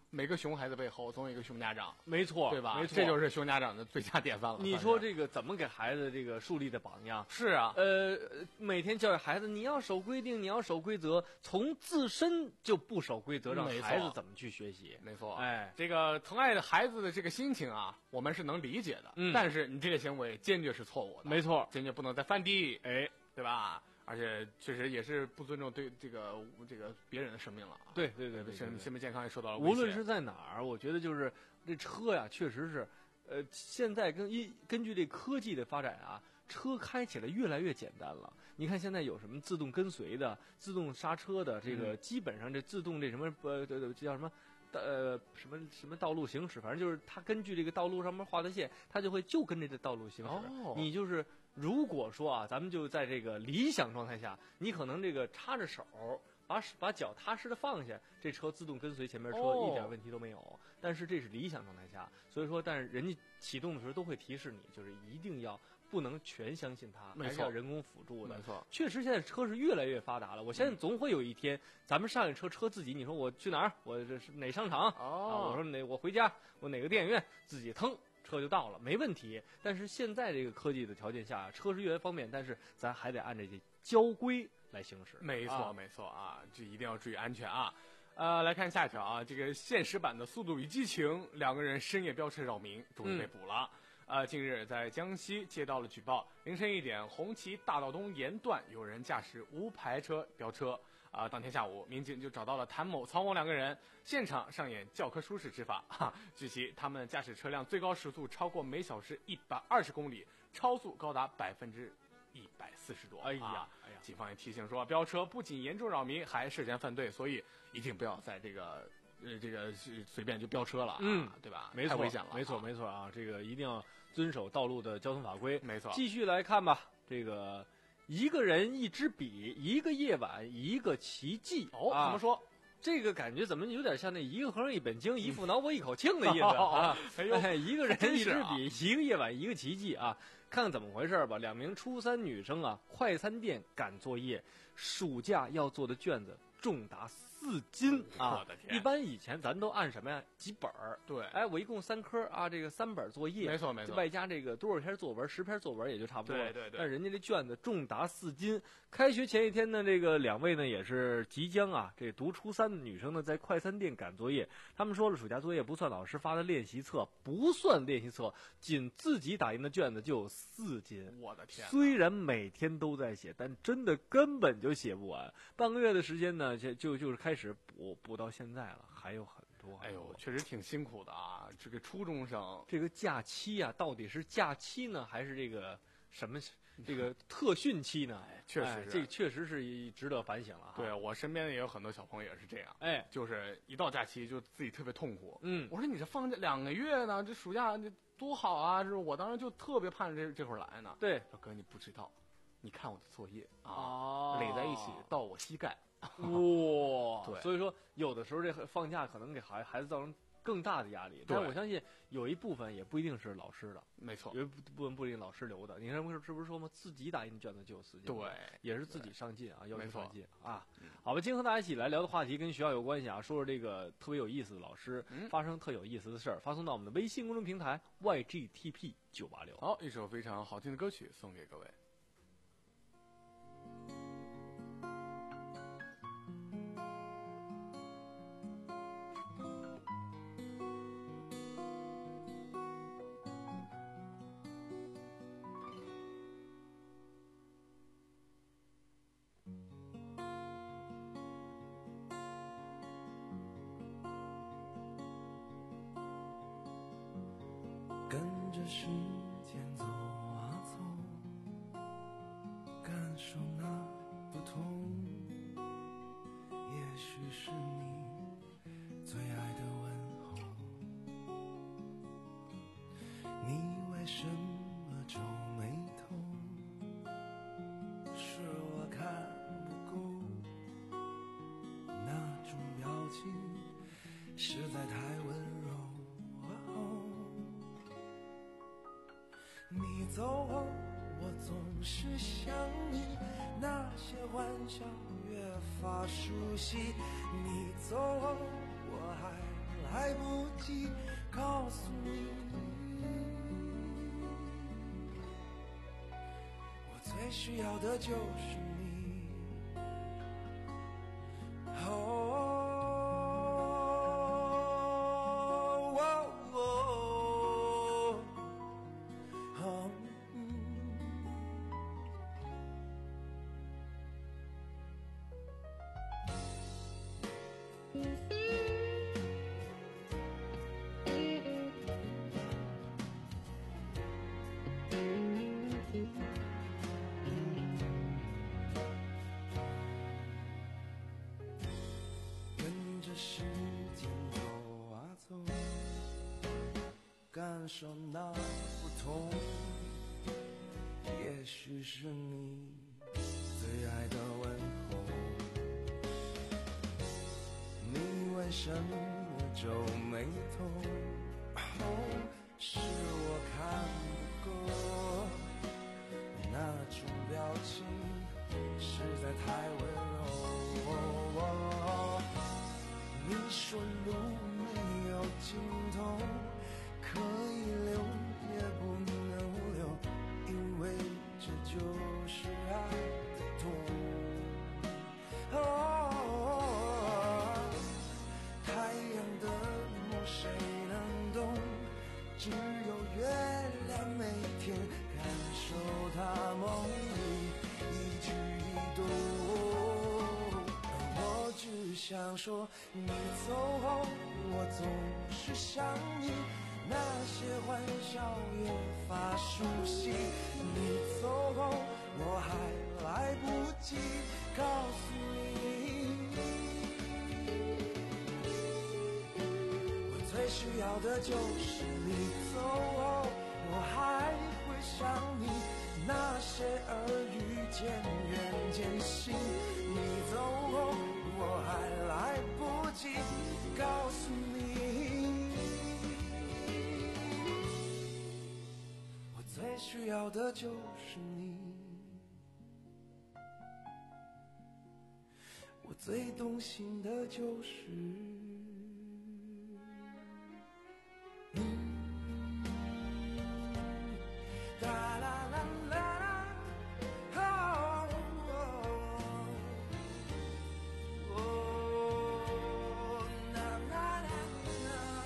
每个熊孩子背后总有一个熊家长， 没错， 对吧？ 没错， 这就是熊家长的最佳典范了。 你说这个怎么给孩子这个树立的榜样？ 是啊， 呃，每天教育孩子，你要守规定，你要守规则，从自身就不守规则，让孩子怎么去学习？ 没错， 哎， 这个疼爱的孩子的这个心情啊，我们是能理解的。 嗯， 但是你这个行为坚决是错误的。 没错， 坚决不能再犯地，哎，对吧？而且确实也是不尊重对这个这个别人的生命了。 对对对对， 生生命健康也受到了威胁。 无论是在哪儿，我觉得就是这车呀，确实是，呃，现在根依根据这科技的发展啊，车开起来越来越简单了。你看现在有什么自动跟随的、自动刹车的，这个、嗯、基本上这自动这什么呃叫什么呃什么什么道路行驶，反正就是它根据这个道路上面画的线，它就会就跟着这道路行驶。 哦， 你就是。如果说啊，咱们就在这个理想状态下，你可能这个插着手，把把脚踏实的放下，这车自动跟随前面车， 哦、 一点问题都没有。但是这是理想状态下，所以说，但是人家启动的时候都会提示你，就是一定要不能全相信它，还是要人工辅助的。 没错， 确实现在车是越来越发达了。我相信总会有一天，咱们上一车车自己，你说我去哪儿？我这是哪商场？ 哦， 啊、我说哪我回家，我哪个电影院，自己腾。车就到了，没问题。但是现在这个科技的条件下，车是越来越方便，但是咱还得按这些交规来行驶。 没错， 啊、 没错啊，这一定要注意安全啊。呃，来看下一条啊，这个现实版的《速度与激情》，两个人深夜飙车扰民，终于被捕了。嗯、呃，近日在江西接到了举报，凌晨一点，红旗大道东沿段有人驾驶无牌车飙车。啊、呃，当天下午，民警就找到了谭某、曹某两个人，现场上演教科书式执法。哈，据悉，他们驾驶车辆最高时速超过每小时一百二十公里，超速高达百分之一百四十多。 哎呀， 啊、 哎呀！ 警方也提醒说，飙车不仅严重扰民，还涉嫌犯罪，所以一定不要在这个呃这个随便就飙车了， 嗯， 对吧？ 没错， 太危险了， 没错，没错啊！这个一定要遵守道路的交通法规。 没错， 继续来看吧，这个。一个人一支笔，一个夜晚一个奇迹。 哦， 啊、 怎么说？ 这个感觉怎么有点像那一个和尚一本经，一副挠我一口磬的意思啊！哎，一个人一支笔，一个夜晚一个奇迹啊！看看怎么回事吧。两名初三女生啊，快餐店赶作业，暑假要做的卷子重达四斤啊！ 我的天！ 一般以前咱都按什么呀？几本儿？ 对， 哎，我一共三科啊，这个三本作业， 没错没错， 外加这个多少篇作文，十篇作文也就差不多了。 对对对。 但人家这卷子重达四斤。开学前一天呢，这个两位呢也是即将啊，这读初三的女生呢在快餐店赶作业。他们说了，暑假作业不算老师发的练习册，不算练习册，仅自己打印的卷子就有四斤。 我的天！ 虽然每天都在写，但真的根本就写不完。半个月的时间呢，就就就是开始补补到现在了，还有很多。 哎呦，确实挺辛苦的啊！这个初中生， 这个假期啊，到底是假期呢，还是这个什么这个特训期呢？ 哎，确实是， 哎、这个确实是值得反省了哈。 对我身边也有很多小朋友也是这样， 哎， 就是一到假期就自己特别痛苦。 嗯， 我说你这放假两个月呢，这暑假这多好啊！这我当时就特别盼着这这会儿来呢。 对， 说哥你不知道，你看我的作业啊， 哦、 垒在一起到我膝盖。 哇， 对， 所以说有的时候这放假可能给孩孩子造成更大的压力，但是我相信有一部分也不一定是老师的， 没错， 有一部分不一定老师留的。你看是是不是说嘛，自己打印的卷子就有四斤， 对， 也是自己上进啊，要求上进啊。 嗯、 好吧，今天和大家一起来聊的话题跟学校有关系啊，说说这个特别有意思的老师、嗯、发生特有意思的事儿，发送到我们的微信公众平台 Y G T P 九八六。 好，一首非常好听的歌曲送给各位。 跟着时间走啊走，感受那不同，也许是你最爱的问候。你为什么皱眉头？是我看不够，那种表情实在太温柔。你走后，我总是想你，那些欢笑越发熟悉。你走后，我还来不及告诉你，我最需要的就是你。哦时间走啊走，感受那不同，也许是你最爱的问候。你为什么皱眉头？哦，是我看不够，那种表情实在太温柔。哦哦，你说路没有尽头，可以留也不能留，因为这就是爱的痛。哦，太阳的梦谁能懂？只有月亮每天感受它梦里一举一动。我只想说，你走后，我总是想你，那些欢笑也发熟悉。你走后，我还来不及告诉你，我最需要的就是你走后，我还会想你，那些耳语渐远渐行。你走后，我还来不及告诉你，我最需要的就是你，我最动心的就是你。哒啦啦啦啦，哦哦，啦啦啦啦。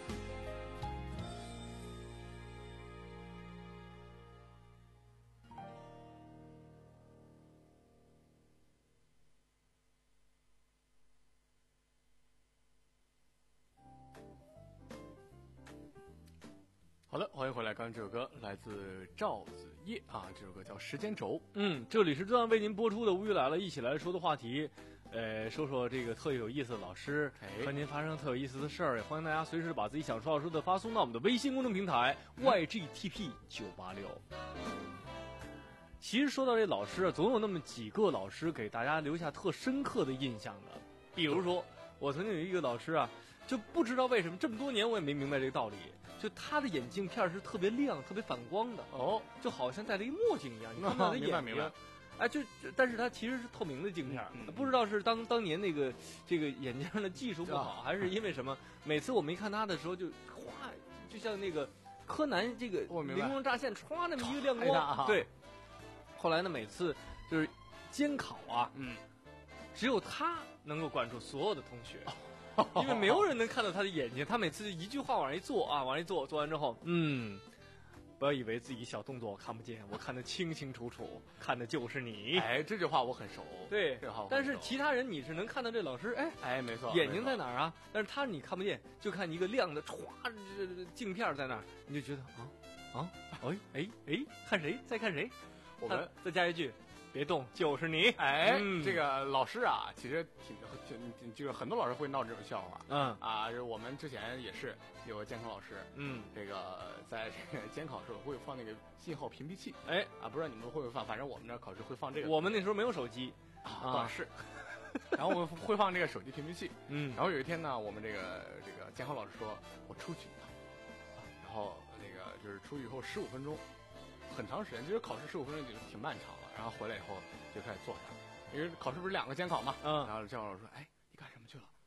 好的，欢迎回来。刚刚这首歌来自赵子夜啊，这首歌叫《时间轴》。 嗯，这里是正在为您播出的《无语来了》，一起来说的话题，呃，说说这个特有意思的老师和您发生特有意思的事儿，也欢迎大家随时把自己想说要说的发送到我们的微信公众平台 Y G T P 九八六。其实说到这老师啊，总有那么几个老师给大家留下特深刻的印象的。比如说，我曾经有一个老师啊，就不知道为什么这么多年我也没明白这个道理，就他的眼镜片是特别亮、特别反光的哦，就好像戴了一个墨镜一样，你看不到他眼睛。哎，就但是它其实是透明的镜片，嗯嗯、不知道是当当年那个这个眼镜的技术不好，还是因为什么？每次我没看他的时候就，哗，就像那个柯南这个灵光乍现，歘那么一个亮光。对。后来呢，每次就是监考啊，嗯，只有他能够管住所有的同学。因为没有人能看到他的眼睛，他每次一句话往上一坐啊，往上一坐，坐完之后，嗯，不要以为自己小动作我看不见，我看得清清楚楚，看的就是你。 哎，这句话我很熟。对， 这句话我很熟。但是其他人你是能看到这老师，哎哎，没错， 眼睛在哪儿啊？但是他你看不见，就看一个亮的歘，这镜片在那儿，你就觉得啊啊，哎哎哎，看谁？再看谁？ 我们再加一句。别动，就是你！ 哎，嗯、这个老师啊，其实挺挺就是很多老师会闹这种笑话。嗯啊，我们之前也是有个监考老师，嗯，这个在这个监考的时候会放那个信号屏蔽器。哎啊，不知道你们会不会放？反正我们这考试会放这个。 我们那时候没有手机啊，啊是。然后我们会放这个手机屏蔽器。嗯。然后有一天呢，我们这个这个监考老师说：“我出去一趟。”然后那个就是出去以后十五分钟。很长时间，其实考试十五分钟已经挺漫长了。然后回来以后就开始坐下，因为考试不是两个监考嘛。嗯。然后监考老师说：“哎，你干什么去了？”然后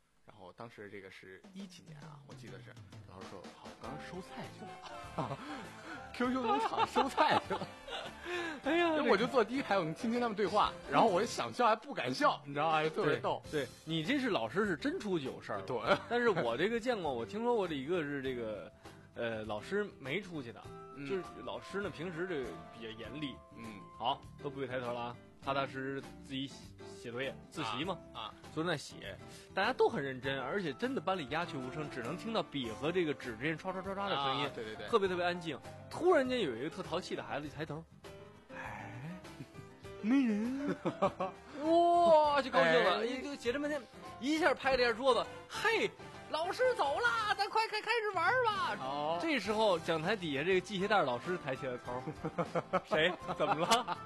候，当时这个是一几年啊，我记得是，老师说好，刚刚收菜去了，Q Q 农场收菜去了。哎呀，我就坐第一排，我们听听他们对话，然后我就想笑还不敢笑，你知道吗？特别逗。 对你这是老师是真出去有事儿， 对。 但是我这个见过，我听说过的一个是这个，呃，老师没出去的， 嗯、 就是老师呢平时这个比较严厉， 嗯， 好，都不许抬头了啊，踏踏实实自己写作业自习嘛， 啊， 就在那写，大家都很认真，而且真的班里鸦雀无声，只能听到笔和这个纸之间唰唰唰唰的声音， 啊、对对对， 特别特别安静。突然间有一个特淘气的孩子一抬头。没人，哇，就高兴了，一就写这半天，一下拍了一下桌子，嘿，老师走了，咱快开开始玩吧。 哦， 这时候讲台底下这个系鞋带老师抬起了头，谁？怎么了？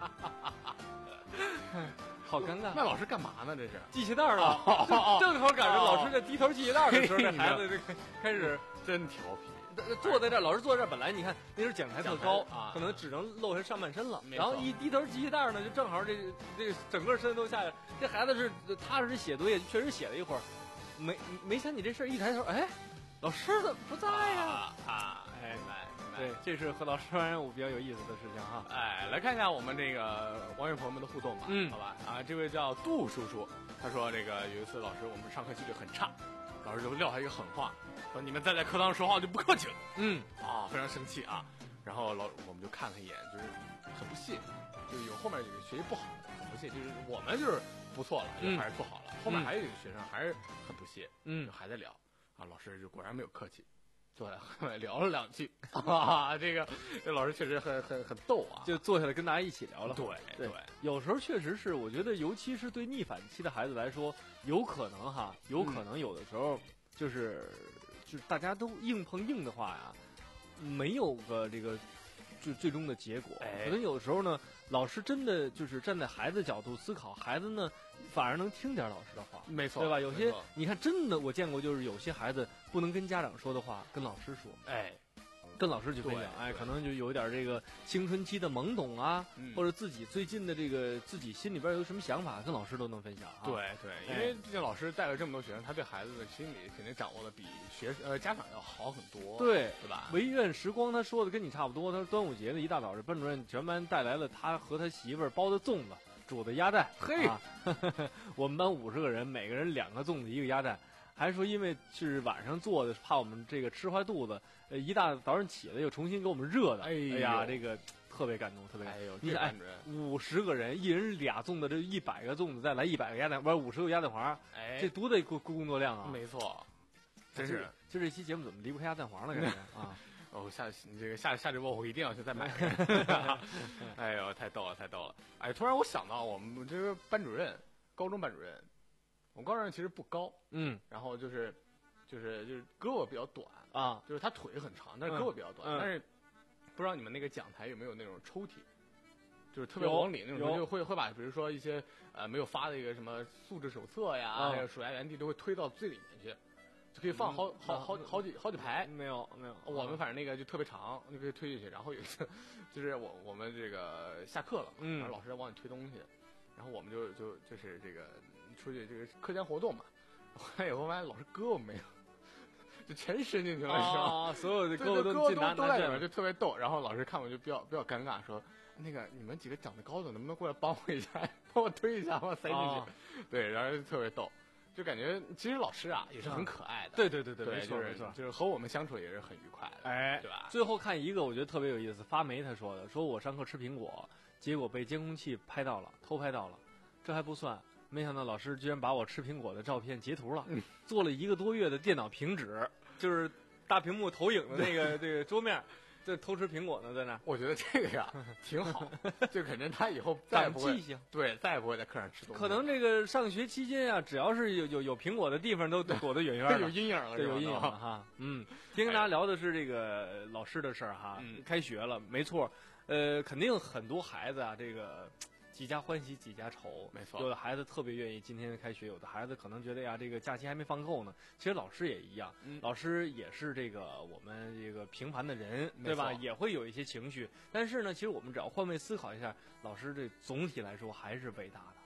好尴尬。 那老师干嘛呢？这是系鞋带了， 哦、 正好赶上老师在低头系鞋带的时候，这孩子就开始真调皮。 坐在这儿，老师坐在这儿，本来你看那时候讲台特高啊， 可能只能露下上半身了。然后一低头系鞋带呢，就正好这这个整个身都下来。这孩子是踏实写作业，确实写了一会儿，没没想起这事儿，一抬头，哎，老师怎么不在呀？ 啊，啊哎哎， 对，这是和老师玩人物比较有意思的事情哈。 哎，来看一下我们这个网友朋友们的互动吧， 嗯， 好吧。啊，这位叫杜叔叔，他说这个有一次老师我们上课纪律很差。老师就撂下一个狠话，说你们再在课堂说话就不客气了。 嗯， 啊，非常生气啊。然后老我们就看了一眼，就是很不屑，就是有后面有个学习不好的很不屑，就是我们就是不错了，就还是做好了。嗯、后面还有一个学生还是很不屑， 嗯， 就还在聊啊。老师就果然没有客气，坐在后面聊了两句啊。这个这老师确实很很很逗啊， 就坐下来跟大家一起聊了。 对对, 对， 有时候确实是，我觉得尤其是对逆反期的孩子来说，有可能哈，有可能有的时候就是、嗯、就是大家都硬碰硬的话呀，没有个这个最最终的结果。 哎、 可能有时候呢，老师真的就是站在孩子角度思考，孩子呢反而能听点老师的话， 没错， 对吧？有些你看，真的我见过，就是有些孩子不能跟家长说的话，跟老师说， 哎。 跟老师去分享，哎，可能就有点这个青春期的懵懂啊， 嗯、 或者自己最近的这个自己心里边有什么想法，跟老师都能分享啊。 对对，因为毕竟老师带了这么多学生，他对孩子的心理肯定掌握的比学呃家长要好很多， 对对吧？ 唯愿时光他说的跟你差不多，他说端午节的一大早，这班主任全班带来了他和他媳妇儿包的粽子、煮的鸭蛋， 嘿， 啊、我们班五十个人，每个人两个粽子一个鸭蛋。还说因为是晚上做的，怕我们这个吃坏肚子，呃，一大早上起来又重新给我们热的，哎呀，这个特别感动，特别感动。 哎呦， 你看，五十个人，一人俩粽子，这一百个粽子，再来一百个鸭蛋，不是五十个鸭蛋黄， 哎， 这多大工工作量啊！ 没错，真是。 就这期节目怎么离不开鸭蛋黄了？感觉啊！ 哦，下这个下下直播我一定要去再买。哎呦，太逗了，太逗了！哎，突然我想到我们这个班主任，高中班主任。我高中人其实不高， 嗯， 然后就是，就是就是胳膊比较短啊， 就是他腿很长，但是胳膊比较短， 嗯、 但是不知道你们那个讲台有没有那种抽屉，就是特别往里那种，就会会把比如说一些呃没有发的一个什么素质手册呀， 啊、 还有数学原地都会推到最里面去，就可以放好、嗯、好好好几好几排。 没有没有， 我们反正那个就特别长，就可以推进去。然后有一次就是我我们这个下课了嘛， 嗯， 然后老师在往里推东西，然后我们就就就是这个。出去这个课间活动嘛，回来以后发现老师胳膊没有，就全伸进去了，是吧？ 啊，所有的胳膊都都都都在里面，就特别逗。然后老师看我就比较比较尴尬，说：“那个你们几个长得高的，能不能过来帮我一下，帮我推一下，帮我塞进去？” 啊、 对，然后就特别逗，就感觉其实老师啊也是很可爱的。 对对对对， 没错没错， 就是和我们相处也是很愉快的， 哎， 对吧？ 最后看一个，我觉得特别有意思，发霉他说的，说我上课吃苹果，结果被监控器拍到了，偷拍到了，这还不算。没想到老师居然把我吃苹果的照片截图了， 嗯、 做了一个多月的电脑屏纸，就是大屏幕投影的那个这个桌面，这偷吃苹果呢，在那。 我觉得这个呀挺好，就肯定他以后再也不会对再也不会在课上吃东西。 可能这个上学期间啊，只要是有有有苹果的地方，都躲得远远的， 有阴影了， 对，有阴影了哈。嗯，今天跟大家聊的是这个老师的事儿哈， 嗯、 开学了，没错，呃，肯定很多孩子啊，这个。几家欢喜几家愁， 没错。 有的孩子特别愿意今天开学，有的孩子可能觉得呀，这个假期还没放够呢。其实老师也一样， 嗯、 老师也是这个我们这个平凡的人，对吧？也会有一些情绪。但是呢，其实我们只要换位思考一下，老师这总体来说还是伟大的。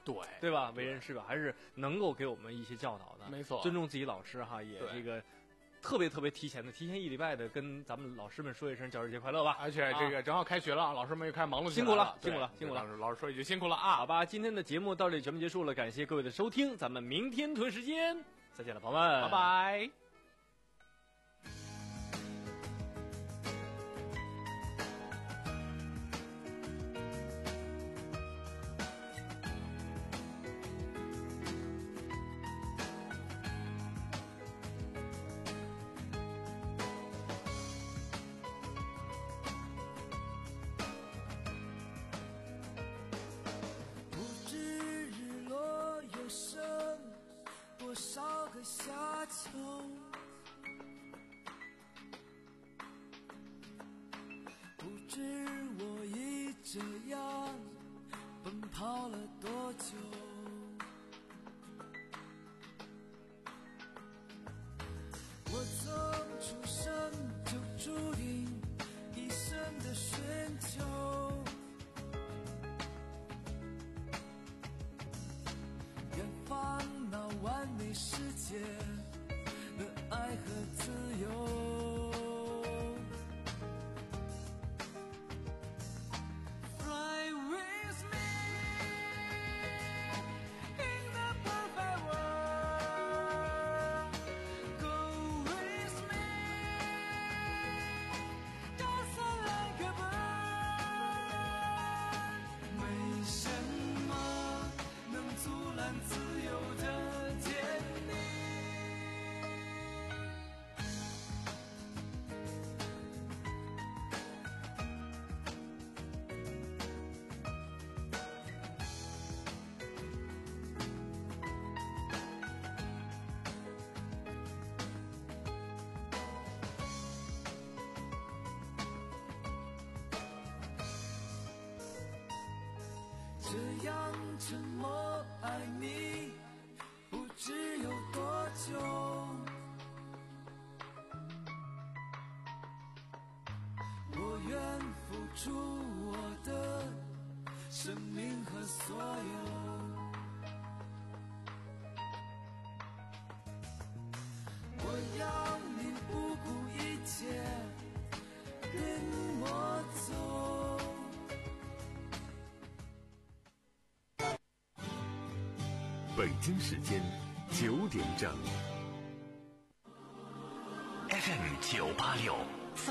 对对吧？为人师表还是能够给我们一些教导的， 没错， 尊重自己老师哈，也这个特别特别提前的，提前一礼拜的跟咱们老师们说一声教师节快乐吧。 而且这个正好开学了，老师们又开始忙碌起来辛苦了，辛苦了，辛苦了。 老师老师说一句辛苦了啊！ 好吧，今天的节目到这里全部结束了，感谢各位的收听，咱们明天同一时间再见了，朋友们， 拜拜。 多少个夏秋，不知我已这样奔跑了多久。我从出生就注定一生的寻求，远方那完美世界的爱和自由。Fly with me in the perfect world. Go with me, dance like a bird. 没什么能阻拦自由的天地。这样沉默爱你不知有多久，我愿付出我的生命和所有。我要你不顾一切跟我走。 北京时间九点整 ，F M 九八六。